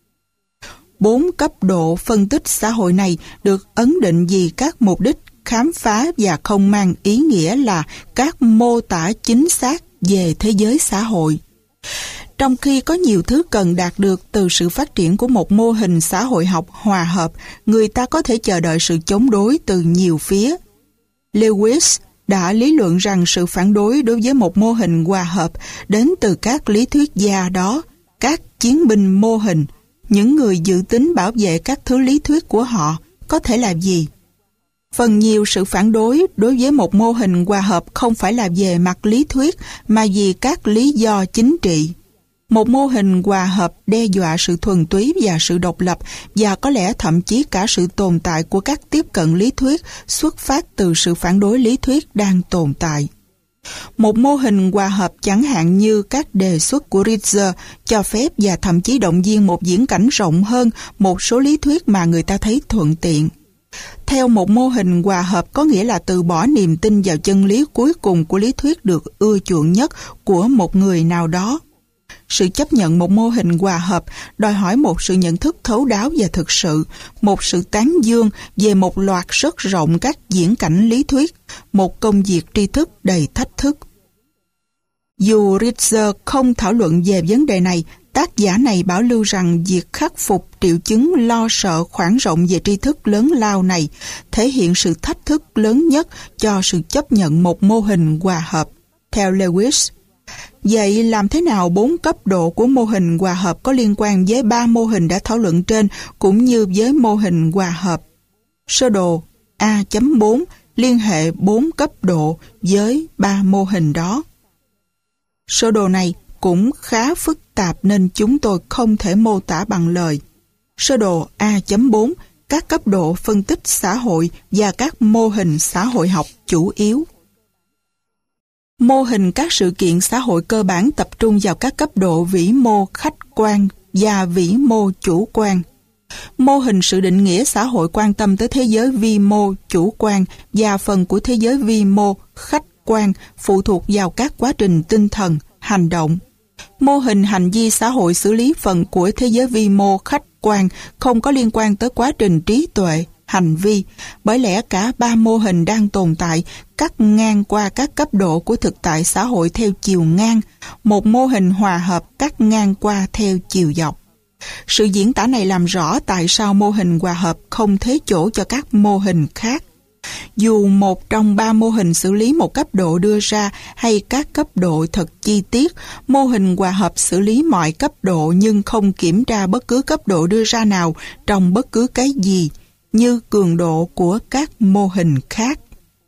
4 cấp độ phân tích xã hội này được ấn định vì các mục đích khám phá và không mang ý nghĩa là các mô tả chính xác về thế giới xã hội. Trong khi có nhiều thứ cần đạt được từ sự phát triển của một mô hình xã hội học hòa hợp, người ta có thể chờ đợi sự chống đối từ nhiều phía. Lewis đã lý luận rằng sự phản đối đối với một mô hình hòa hợp đến từ các lý thuyết gia đó, các chiến binh mô hình, những người dự tính bảo vệ các thứ lý thuyết của họ có thể là gì? Phần nhiều sự phản đối đối với một mô hình hòa hợp không phải là về mặt lý thuyết mà vì các lý do chính trị. Một mô hình hòa hợp đe dọa sự thuần túy và sự độc lập và có lẽ thậm chí cả sự tồn tại của các tiếp cận lý thuyết xuất phát từ sự phản đối lý thuyết đang tồn tại. Một mô hình hòa hợp chẳng hạn như các đề xuất của Ritzer cho phép và thậm chí động viên một viễn cảnh rộng hơn một số lý thuyết mà người ta thấy thuận tiện. Theo một mô hình hòa hợp có nghĩa là từ bỏ niềm tin vào chân lý cuối cùng của lý thuyết được ưa chuộng nhất của một người nào đó. Sự chấp nhận một mô hình hòa hợp đòi hỏi một sự nhận thức thấu đáo và thực sự, một sự tán dương về một loạt rất rộng các diễn cảnh lý thuyết, một công việc tri thức đầy thách thức. Dù Ritzer không thảo luận về vấn đề này, tác giả này bảo lưu rằng việc khắc phục triệu chứng lo sợ khoảng rộng về tri thức lớn lao này thể hiện sự thách thức lớn nhất cho sự chấp nhận một mô hình hòa hợp. Theo Lewis, vậy làm thế nào 4 cấp độ của mô hình hòa hợp có liên quan với 3 mô hình đã thảo luận trên cũng như với mô hình hòa hợp? Sơ đồ A.4 liên hệ 4 cấp độ với 3 mô hình đó. Sơ đồ này cũng khá phức tạp nên chúng tôi không thể mô tả bằng lời. Sơ đồ A.4 các cấp độ phân tích xã hội và các mô hình xã hội học chủ yếu. Mô hình các sự kiện xã hội cơ bản tập trung vào các cấp độ vĩ mô khách quan và vĩ mô chủ quan. Mô hình sự định nghĩa xã hội quan tâm tới thế giới vi mô chủ quan và phần của thế giới vi mô khách quan phụ thuộc vào các quá trình tinh thần, hành động. Mô hình hành vi xã hội xử lý phần của thế giới vi mô khách quan không có liên quan tới quá trình trí tuệ, hành vi, bởi lẽ cả 3 mô hình đang tồn tại cắt ngang qua các cấp độ của thực tại xã hội theo chiều ngang, một mô hình hòa hợp cắt ngang qua theo chiều dọc. Sự diễn tả này làm rõ tại sao mô hình hòa hợp không thế chỗ cho các mô hình khác. Dù một trong 3 mô hình xử lý một cấp độ đưa ra hay các cấp độ thật chi tiết, mô hình hòa hợp xử lý mọi cấp độ nhưng không kiểm tra bất cứ cấp độ đưa ra nào trong bất cứ cái gì, như cường độ của các mô hình khác.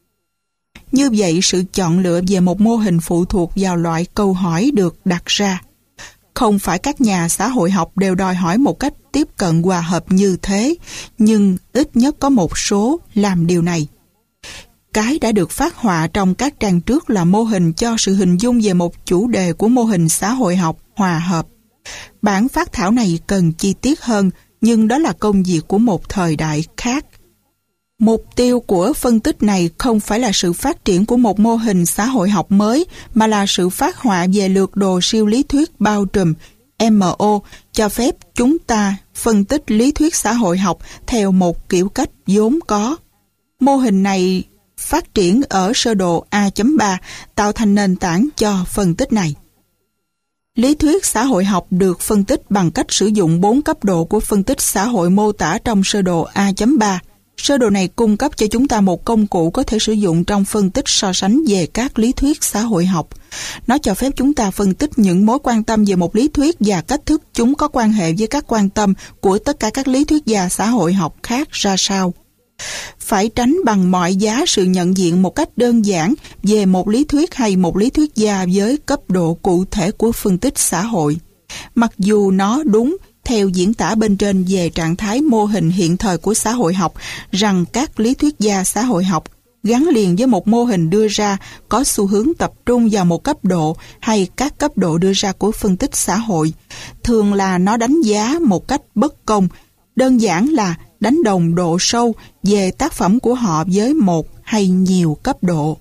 Như vậy, sự chọn lựa về một mô hình phụ thuộc vào loại câu hỏi được đặt ra. Không phải các nhà xã hội học đều đòi hỏi một cách tiếp cận hòa hợp như thế, nhưng ít nhất có một số làm điều này. Cái đã được phác họa trong các trang trước là mô hình cho sự hình dung về một chủ đề của mô hình xã hội học hòa hợp. Bản phác thảo này cần chi tiết hơn, nhưng đó là công việc của một thời đại khác. Mục tiêu của phân tích này không phải là sự phát triển của một mô hình xã hội học mới, mà là sự phác họa về lược đồ siêu lý thuyết bao trùm MO cho phép chúng ta phân tích lý thuyết xã hội học theo một kiểu cách vốn có. Mô hình này phát triển ở sơ đồ A.3 tạo thành nền tảng cho phân tích này. Lý thuyết xã hội học được phân tích bằng cách sử dụng 4 cấp độ của phân tích xã hội mô tả trong sơ đồ A.3. Sơ đồ này cung cấp cho chúng ta một công cụ có thể sử dụng trong phân tích so sánh về các lý thuyết xã hội học. Nó cho phép chúng ta phân tích những mối quan tâm về một lý thuyết và cách thức chúng có quan hệ với các quan tâm của tất cả các lý thuyết gia xã hội học khác ra sao. Phải tránh bằng mọi giá sự nhận diện một cách đơn giản về một lý thuyết hay một lý thuyết gia với cấp độ cụ thể của phân tích xã hội. Mặc dù nó đúng theo diễn tả bên trên về trạng thái mô hình hiện thời của xã hội học rằng các lý thuyết gia xã hội học gắn liền với một mô hình đưa ra có xu hướng tập trung vào một cấp độ hay các cấp độ đưa ra của phân tích xã hội, thường là nó đánh giá một cách bất công, đơn giản là đánh đồng độ sâu về tác phẩm của họ với một hay nhiều cấp độ.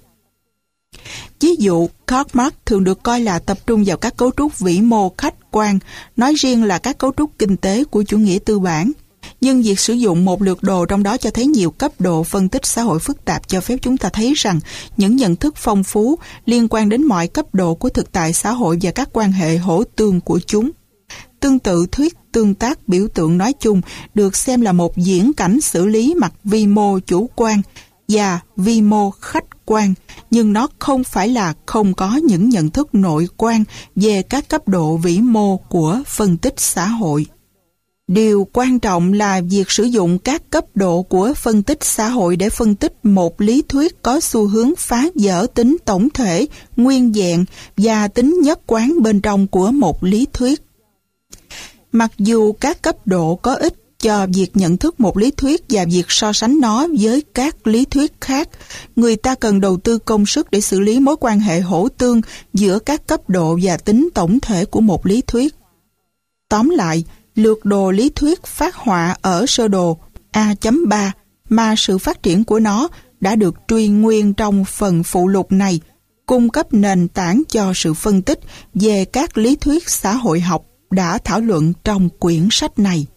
Ví dụ, Karl Marx thường được coi là tập trung vào các cấu trúc vĩ mô khách quan, nói riêng là các cấu trúc kinh tế của chủ nghĩa tư bản. Nhưng việc sử dụng một lược đồ trong đó cho thấy nhiều cấp độ phân tích xã hội phức tạp cho phép chúng ta thấy rằng những nhận thức phong phú liên quan đến mọi cấp độ của thực tại xã hội và các quan hệ hỗ tương của chúng. Tương tự, thuyết tương tác biểu tượng nói chung được xem là một diễn cảnh xử lý mặt vi mô chủ quan và vi mô khách quan, nhưng nó không phải là không có những nhận thức nội quan về các cấp độ vĩ mô của phân tích xã hội. Điều quan trọng là việc sử dụng các cấp độ của phân tích xã hội để phân tích một lý thuyết có xu hướng phá vỡ tính tổng thể, nguyên vẹn và tính nhất quán bên trong của một lý thuyết. Mặc dù các cấp độ có ích cho việc nhận thức một lý thuyết và việc so sánh nó với các lý thuyết khác, người ta cần đầu tư công sức để xử lý mối quan hệ hỗ tương giữa các cấp độ và tính tổng thể của một lý thuyết. Tóm lại, lược đồ lý thuyết phác họa ở sơ đồ A.3 mà sự phát triển của nó đã được truy nguyên trong phần phụ lục này, cung cấp nền tảng cho sự phân tích về các lý thuyết xã hội học đã thảo luận trong quyển sách này.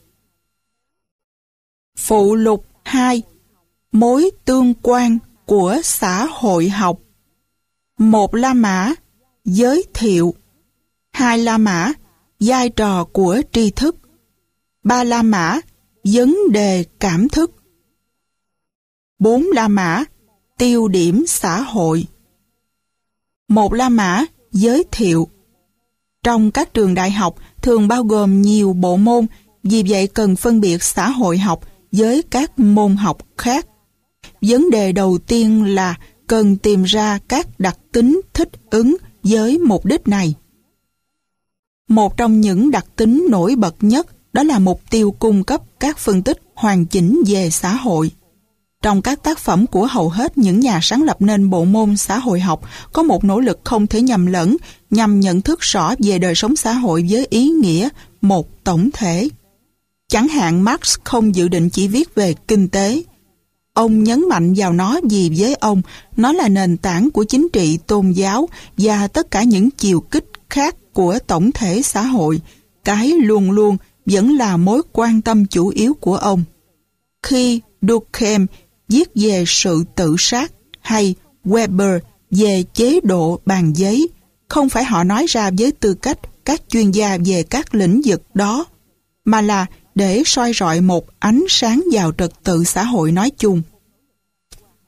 Phụ lục 2. Mối tương quan của xã hội học. 1. La mã, giới thiệu. 2. La mã, vai trò của tri thức. 3. La mã, vấn đề cảm thức. 4. La mã, tiêu điểm xã hội. 1. La mã, giới thiệu. Trong các trường đại học thường bao gồm nhiều bộ môn, vì vậy cần phân biệt xã hội học với các môn học khác. Vấn đề đầu tiên là cần tìm ra các đặc tính thích ứng với mục đích này. Một trong những đặc tính nổi bật nhất đó là mục tiêu cung cấp các phân tích hoàn chỉnh về xã hội. Trong các tác phẩm của hầu hết những nhà sáng lập nên bộ môn xã hội học có một nỗ lực không thể nhầm lẫn nhằm nhận thức rõ về đời sống xã hội với ý nghĩa một tổng thể. Chẳng hạn Marx không dự định chỉ viết về kinh tế. Ông nhấn mạnh vào nó vì với ông, nó là nền tảng của chính trị, tôn giáo và tất cả những chiều kích khác của tổng thể xã hội. Cái luôn luôn vẫn là mối quan tâm chủ yếu của ông. Khi Durkheim viết về sự tự sát hay Weber về chế độ bàn giấy, không phải họ nói ra với tư cách các chuyên gia về các lĩnh vực đó, mà là để soi rọi một ánh sáng vào trật tự xã hội nói chung.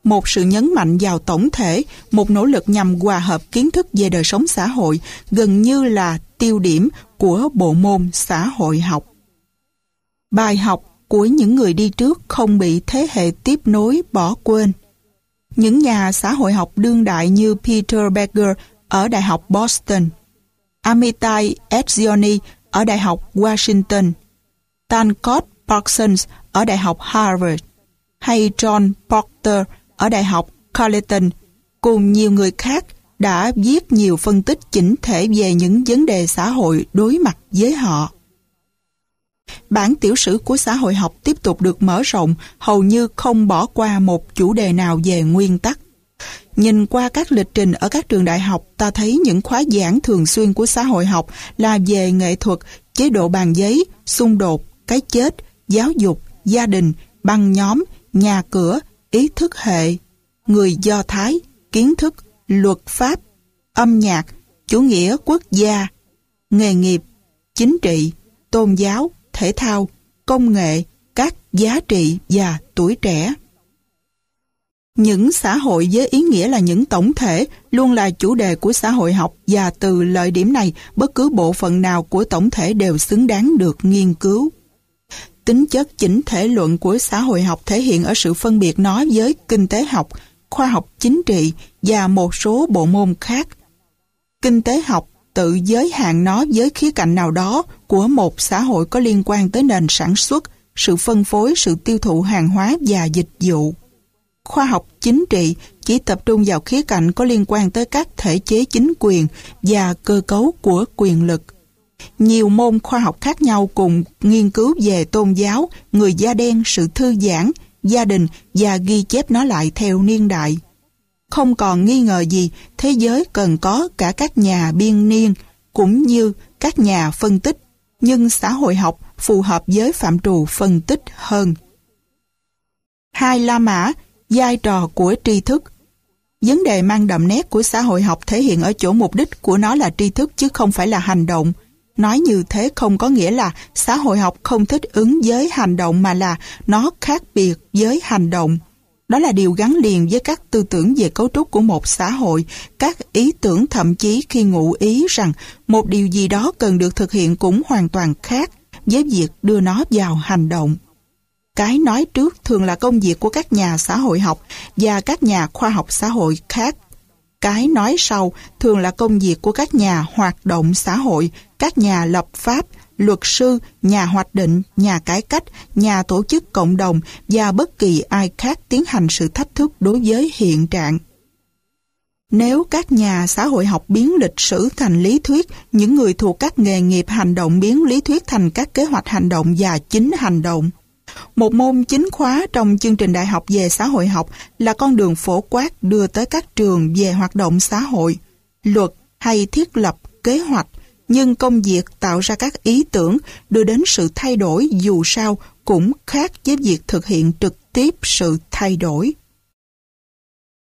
một sự nhấn mạnh vào tổng thể, một nỗ lực nhằm hòa hợp kiến thức về đời sống xã hội, gần như là tiêu điểm của bộ môn xã hội học. Bài học của những người đi trước không bị thế hệ tiếp nối bỏ quên. Những nhà xã hội học đương đại như Peter Becker ở Đại học Boston, Amitai Etzioni ở Đại học Washington, Tankot Parsons ở Đại học Harvard, hay John Porter ở Đại học Carleton, cùng nhiều người khác đã viết nhiều phân tích chỉnh thể về những vấn đề xã hội đối mặt với họ. Bản tiểu sử của xã hội học tiếp tục được mở rộng, hầu như không bỏ qua một chủ đề nào về nguyên tắc. Nhìn qua các lịch trình ở các trường đại học, ta thấy những khóa giảng thường xuyên của xã hội học là về nghệ thuật, chế độ bàn giấy, xung đột, cái chết, giáo dục, gia đình, băng nhóm, nhà cửa, ý thức hệ, người Do Thái, kiến thức, luật pháp, âm nhạc, chủ nghĩa quốc gia, nghề nghiệp, chính trị, tôn giáo, thể thao, công nghệ, các giá trị và tuổi trẻ. Những xã hội với ý nghĩa là những tổng thể luôn là chủ đề của xã hội học, và từ lợi điểm này, bất cứ bộ phận nào của tổng thể đều xứng đáng được nghiên cứu. Tính chất chỉnh thể luận của xã hội học thể hiện ở sự phân biệt nó với kinh tế học, khoa học chính trị và một số bộ môn khác. Kinh tế học tự giới hạn nó với khía cạnh nào đó của một xã hội có liên quan tới nền sản xuất, sự phân phối, sự tiêu thụ hàng hóa và dịch vụ. Khoa học chính trị chỉ tập trung vào khía cạnh có liên quan tới các thể chế chính quyền và cơ cấu của quyền lực. Nhiều môn khoa học khác nhau cùng nghiên cứu về tôn giáo, người da đen, sự thư giãn, gia đình và ghi chép nó lại theo niên đại. Không còn nghi ngờ gì, thế giới cần có cả các nhà biên niên cũng như các nhà phân tích, nhưng xã hội học phù hợp với phạm trù phân tích hơn. 2. La Mã, vai trò của tri thức. Vấn đề mang đậm nét của xã hội học thể hiện ở chỗ mục đích của nó là tri thức chứ không phải là hành động. Nói như thế không có nghĩa là xã hội học không thích ứng với hành động, mà là nó khác biệt với hành động. Đó là điều gắn liền với các tư tưởng về cấu trúc của một xã hội, các ý tưởng thậm chí khi ngụ ý rằng một điều gì đó cần được thực hiện cũng hoàn toàn khác với việc đưa nó vào hành động. Cái nói trước thường là công việc của các nhà xã hội học và các nhà khoa học xã hội khác. Cái nói sau thường là công việc của các nhà hoạt động xã hội, các nhà lập pháp, luật sư, nhà hoạch định, nhà cải cách, nhà tổ chức cộng đồng và bất kỳ ai khác tiến hành sự thách thức đối với hiện trạng. Nếu các nhà xã hội học biến lịch sử thành lý thuyết, những người thuộc các nghề nghiệp hành động biến lý thuyết thành các kế hoạch hành động và chính hành động. Một môn chính khóa trong chương trình đại học về xã hội học là con đường phổ quát đưa tới các trường về hoạt động xã hội, luật hay thiết lập kế hoạch, nhưng công việc tạo ra các ý tưởng đưa đến sự thay đổi dù sao cũng khác với việc thực hiện trực tiếp sự thay đổi.